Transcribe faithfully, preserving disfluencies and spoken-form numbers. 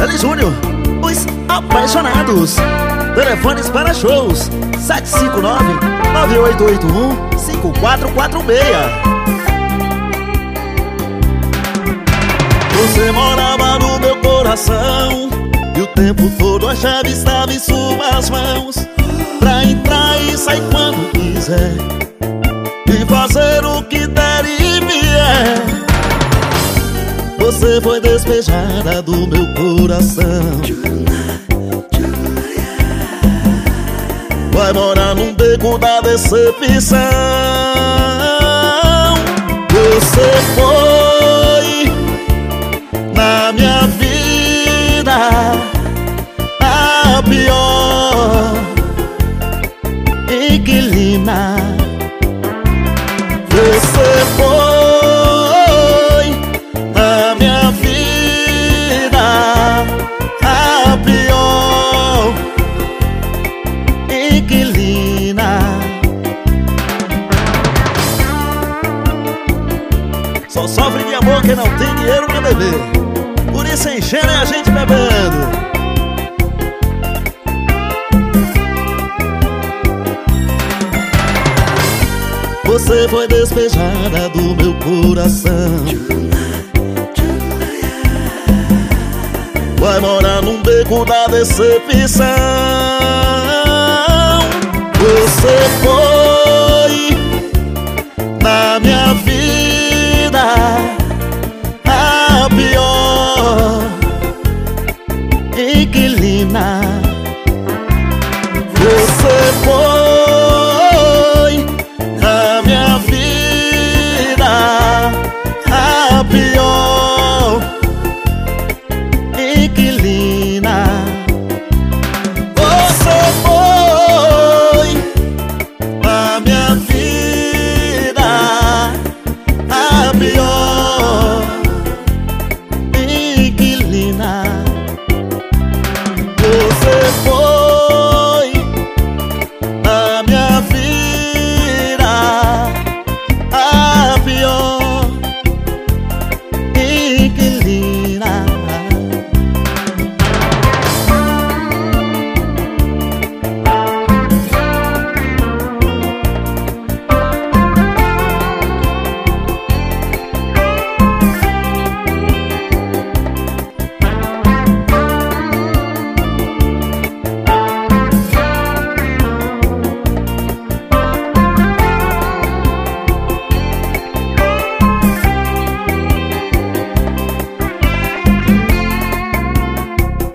Dani Júnior, os apaixonados. Telefones para shows: sete cinco nove, nove oito oito um, cinco quatro quatro seis. Você morava no meu coração e o tempo todo a chave estava em suas mãos, pra entrar e sair quando quiser e fazer o que der e vier. Você foi despejada do meu coração, vai morar num beco da decepção. Você foi na minha vida a pior inquilina. Você foi na minha vida a pior inquilina. Só sofre de amor quem não tem dinheiro pra beber, por isso encherem a gente bebendo. Você foi despejada do meu coração, vai morar num beco da decepção. Você foi na minha vida